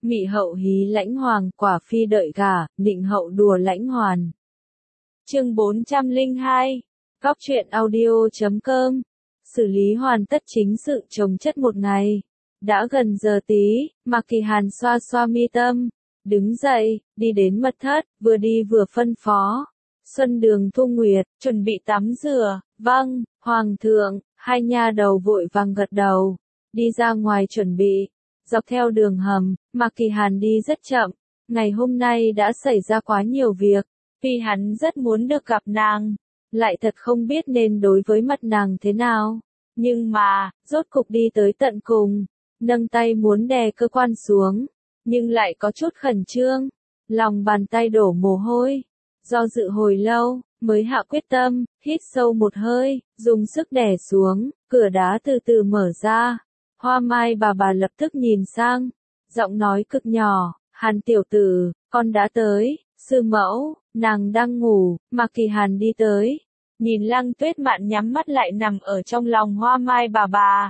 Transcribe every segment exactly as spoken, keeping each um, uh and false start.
Mị hậu hí lãnh hoàng, quả phi đợi gả, nịnh hậu đùa lãnh hoàn. Chương bốn trăm lẻ hai. Góc truyện audio chấm com. Xử lý hoàn tất chính sự chồng chất một ngày. Đã gần giờ tí, Mạc Kỳ Hàn xoa xoa mi tâm, đứng dậy, đi đến mật thất, vừa đi vừa phân phó. Xuân Đường Thu Nguyệt, chuẩn bị tắm rửa. Vâng, Hoàng thượng. Hai nha đầu vội vàng gật đầu, đi ra ngoài chuẩn bị. Dọc theo đường hầm, Mạc Kỳ Hàn đi rất chậm. Ngày hôm nay đã xảy ra quá nhiều việc, vì hắn rất muốn được gặp nàng, lại thật không biết nên đối với mặt nàng thế nào. Nhưng mà, rốt cục đi tới tận cùng, nâng tay muốn đè cơ quan xuống, nhưng lại có chút khẩn trương, lòng bàn tay đổ mồ hôi. Do dự hồi lâu, mới hạ quyết tâm, hít sâu một hơi, dùng sức đè xuống, cửa đá từ từ mở ra. Hoa Mai bà bà lập tức nhìn sang, giọng nói cực nhỏ, Hàn tiểu tử, con đã tới. Sư mẫu, nàng đang ngủ. Mạc Kỳ Hàn đi tới, nhìn Lăng Tuyết Mạn nhắm mắt lại nằm ở trong lòng Hoa Mai bà bà.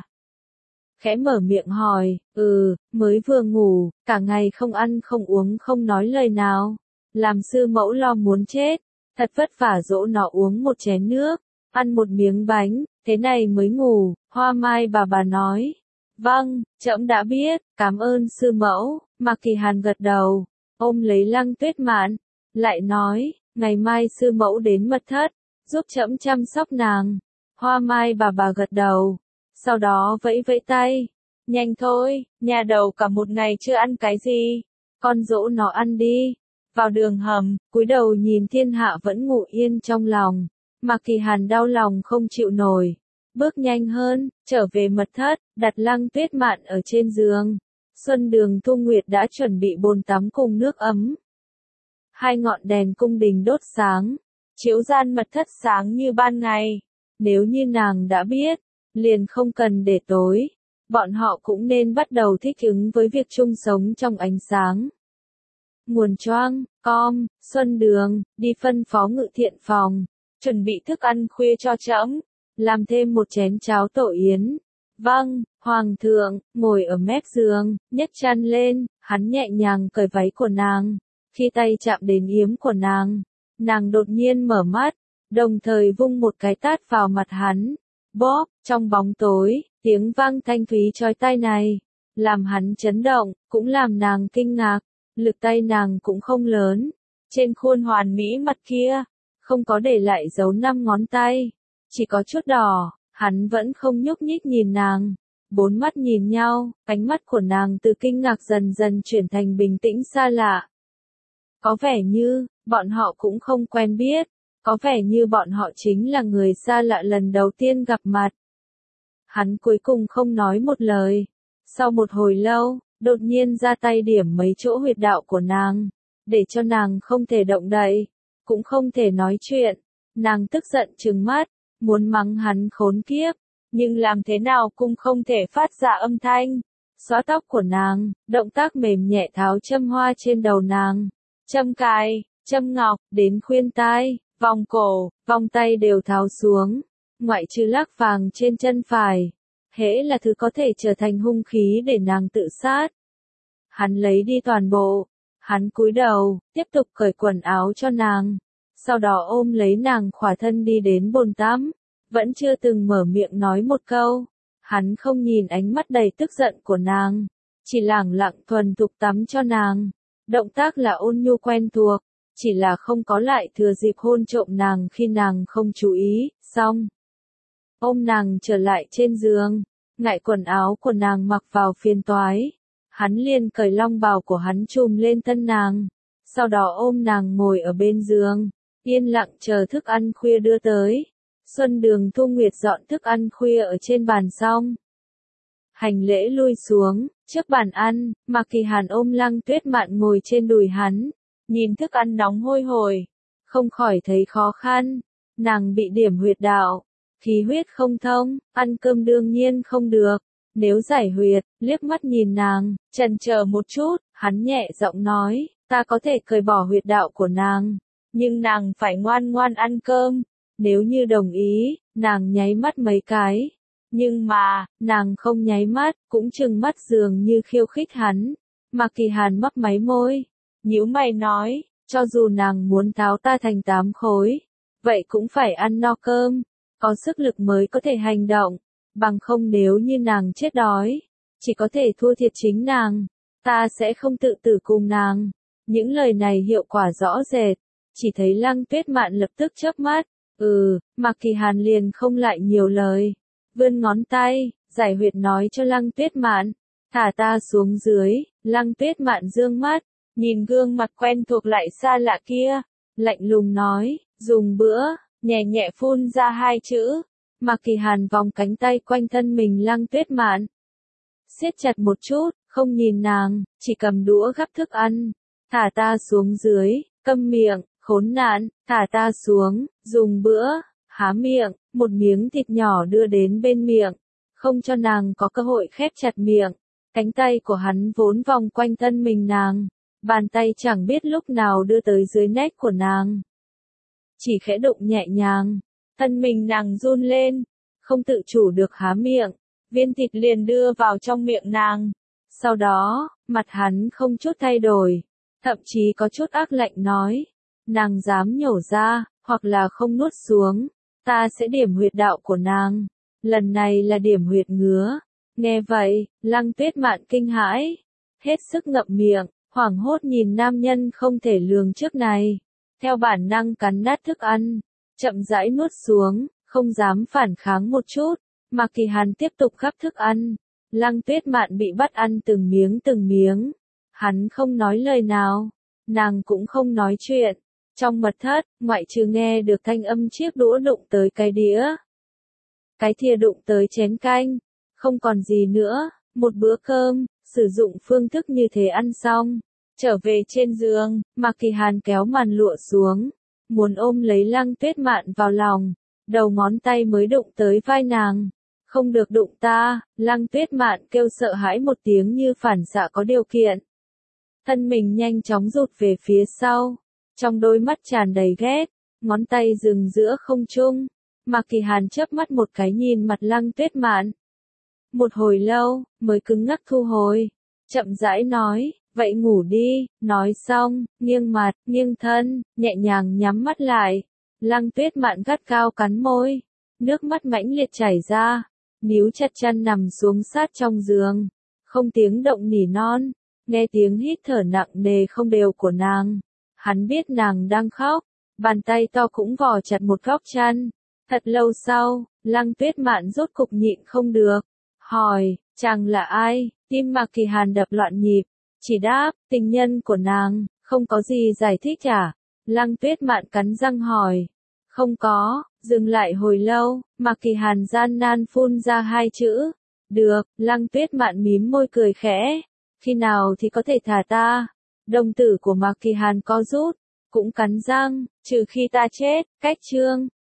Khẽ mở miệng hỏi, ừ, mới vừa ngủ, cả ngày không ăn không uống không nói lời nào. Làm sư mẫu lo muốn chết, thật vất vả dỗ nó uống một chén nước, ăn một miếng bánh, thế này mới ngủ. Hoa Mai bà bà nói, vâng, trẫm đã biết, cảm ơn sư mẫu. Mạc Kỳ Hàn gật đầu, ôm lấy Lăng Tuyết Mạn, lại nói, ngày mai sư mẫu đến mật thất, giúp trẫm chăm sóc nàng. Hoa Mai bà bà gật đầu, sau đó vẫy vẫy tay, nhanh thôi, nhà đầu cả một ngày chưa ăn cái gì, con dỗ nó ăn đi. Vào đường hầm, cúi đầu nhìn thiên hạ vẫn ngủ yên trong lòng, Mạc Kỳ Hàn đau lòng không chịu nổi, bước nhanh hơn, trở về mật thất, đặt Lăng Tuyết Mạn ở trên giường. Xuân Đường Thu Nguyệt đã chuẩn bị bồn tắm cùng nước ấm. Hai ngọn đèn cung đình đốt sáng, chiếu gian mật thất sáng như ban ngày. Nếu như nàng đã biết, liền không cần để tối, bọn họ cũng nên bắt đầu thích ứng với việc chung sống trong ánh sáng. Nguồn choang, com, Xuân Đường, đi phân phó Ngự Thiện phòng, chuẩn bị thức ăn khuya cho trẫm, làm thêm một chén cháo tổ yến. Vâng, Hoàng thượng. Ngồi ở mép giường, nhấc chăn lên, hắn nhẹ nhàng cởi váy của nàng. Khi tay chạm đến yếm của nàng, nàng đột nhiên mở mắt, đồng thời vung một cái tát vào mặt hắn. Bóp, trong bóng tối, tiếng vang thanh thúy chói tai này, làm hắn chấn động, cũng làm nàng kinh ngạc. Lực tay nàng cũng không lớn, trên khuôn hoàn mỹ mặt kia, không có để lại dấu năm ngón tay, chỉ có chút đỏ. Hắn vẫn không nhúc nhích nhìn nàng, bốn mắt nhìn nhau, ánh mắt của nàng từ kinh ngạc dần dần chuyển thành bình tĩnh xa lạ. Có vẻ như, bọn họ cũng không quen biết, có vẻ như bọn họ chính là người xa lạ lần đầu tiên gặp mặt. Hắn cuối cùng không nói một lời, sau một hồi lâu, đột nhiên ra tay điểm mấy chỗ huyệt đạo của nàng, để cho nàng không thể động đậy, cũng không thể nói chuyện. Nàng tức giận trừng mắt, muốn mắng hắn khốn kiếp, nhưng làm thế nào cũng không thể phát ra âm thanh. Xóa tóc của nàng, động tác mềm nhẹ tháo châm hoa trên đầu nàng, châm cài, châm ngọc, đến khuyên tai, vòng cổ, vòng tay đều tháo xuống, ngoại trừ lắc vàng trên chân phải, hễ là thứ có thể trở thành hung khí để nàng tự sát. Hắn lấy đi toàn bộ, hắn cúi đầu, tiếp tục cởi quần áo cho nàng. Sau đó ôm lấy nàng khỏa thân đi đến bồn tắm, vẫn chưa từng mở miệng nói một câu. Hắn không nhìn ánh mắt đầy tức giận của nàng, chỉ lẳng lặng thuần thục tắm cho nàng. Động tác là ôn nhu quen thuộc, chỉ là không có lại thừa dịp hôn trộm nàng khi nàng không chú ý. Xong, ôm nàng trở lại trên giường, ngại quần áo của nàng mặc vào phiền toái, hắn liền cởi long bào của hắn trùm lên thân nàng, sau đó ôm nàng ngồi ở bên giường, yên lặng chờ thức ăn khuya đưa tới. Xuân Đường Thu Nguyệt dọn thức ăn khuya ở trên bàn xong, hành lễ lui xuống, trước bàn ăn, Mạc Kỳ Hàn ôm Lăng Tuyết Mạn ngồi trên đùi hắn, nhìn thức ăn nóng hôi hổi, không khỏi thấy khó khăn. Nàng bị điểm huyệt đạo, khí huyết không thông, ăn cơm đương nhiên không được. Nếu giải huyệt, liếc mắt nhìn nàng, chần chờ một chút, hắn nhẹ giọng nói, ta có thể cởi bỏ huyệt đạo của nàng, nhưng nàng phải ngoan ngoan ăn cơm. Nếu như đồng ý, nàng nháy mắt mấy cái. Nhưng mà, nàng không nháy mắt, cũng trừng mắt dường như khiêu khích hắn. Mạc Kỳ Hàn mấp máy môi, nhíu mày nói, cho dù nàng muốn tháo ta thành tám khối, vậy cũng phải ăn no cơm, có sức lực mới có thể hành động, bằng không nếu như nàng chết đói, chỉ có thể thua thiệt chính nàng, ta sẽ không tự tử cùng nàng. Những lời này hiệu quả rõ rệt, chỉ thấy Lăng Tuyết Mạn lập tức chớp mắt, ừ, Mạc Kỳ Hàn liền không lại nhiều lời, vươn ngón tay, giải huyệt nói cho Lăng Tuyết Mạn, thả ta xuống dưới. Lăng Tuyết Mạn dương mắt, nhìn gương mặt quen thuộc lại xa lạ kia, lạnh lùng nói, dùng bữa, nhẹ nhẹ phun ra hai chữ. Mạc Kỳ Hàn vòng cánh tay quanh thân mình Lăng Tuyết Mạn, siết chặt một chút, không nhìn nàng, chỉ cầm đũa gắp thức ăn, thả ta xuống dưới, câm miệng, khốn nạn, thả ta xuống, dùng bữa, há miệng, một miếng thịt nhỏ đưa đến bên miệng, không cho nàng có cơ hội khép chặt miệng. Cánh tay của hắn vốn vòng quanh thân mình nàng, bàn tay chẳng biết lúc nào đưa tới dưới nách của nàng. Chỉ khẽ đụng nhẹ nhàng, thân mình nàng run lên, không tự chủ được há miệng, viên thịt liền đưa vào trong miệng nàng. Sau đó, mặt hắn không chút thay đổi, thậm chí có chút ác lạnh nói, nàng dám nhổ ra, hoặc là không nuốt xuống, ta sẽ điểm huyệt đạo của nàng, lần này là điểm huyệt ngứa. Nghe vậy, Lăng Tuyết Mạn kinh hãi, hết sức ngậm miệng, hoảng hốt nhìn nam nhân không thể lường trước này, theo bản năng cắn nát thức ăn, chậm rãi nuốt xuống, không dám phản kháng một chút. Mạc Kỳ Hàn tiếp tục gắp thức ăn, Lăng Tuyết Mạn bị bắt ăn từng miếng từng miếng, hắn không nói lời nào, nàng cũng không nói chuyện. Trong mật thất, ngoại trừ nghe được thanh âm chiếc đũa đụng tới cái đĩa, cái thìa đụng tới chén canh, không còn gì nữa. Một bữa cơm, sử dụng phương thức như thế ăn xong, trở về trên giường, Mạc Kỳ Hàn kéo màn lụa xuống, muốn ôm lấy Lăng Tuyết Mạn vào lòng, đầu ngón tay mới đụng tới vai nàng. Không được đụng ta. Lăng Tuyết Mạn kêu sợ hãi một tiếng như phản xạ có điều kiện, thân mình nhanh chóng rụt về phía sau, trong đôi mắt tràn đầy ghét, ngón tay dừng giữa không trung. Mạc Kỳ Hàn chớp mắt một cái nhìn mặt Lăng Tuyết Mạn, một hồi lâu, mới cứng ngắc thu hồi, chậm rãi nói, vậy ngủ đi. Nói xong, nghiêng mặt, nghiêng thân, nhẹ nhàng nhắm mắt lại. Lăng Tuyết Mạn gắt gao cắn môi, nước mắt mãnh liệt chảy ra, níu chặt chân nằm xuống sát trong giường, không tiếng động nỉ non. Nghe tiếng hít thở nặng nề không đều của nàng, hắn biết nàng đang khóc, bàn tay to cũng vò chặt một góc chăn. Thật lâu sau, Lăng Tuyết Mạn rốt cục nhịn không được, hỏi, chàng là ai? Tim Mạc Kỳ Hàn đập loạn nhịp, chỉ đáp, tình nhân của nàng. Không có gì giải thích à? Lăng Tuyết Mạn cắn răng hỏi, không có. Dừng lại hồi lâu, Mạc Kỳ Hàn gian nan phun ra hai chữ, được. Lăng Tuyết Mạn mím môi cười khẽ, khi nào thì có thể thả ta? Đồng tử của Mạc Kỳ Hàn co rút, cũng cắn răng, trừ khi ta chết. Cách chương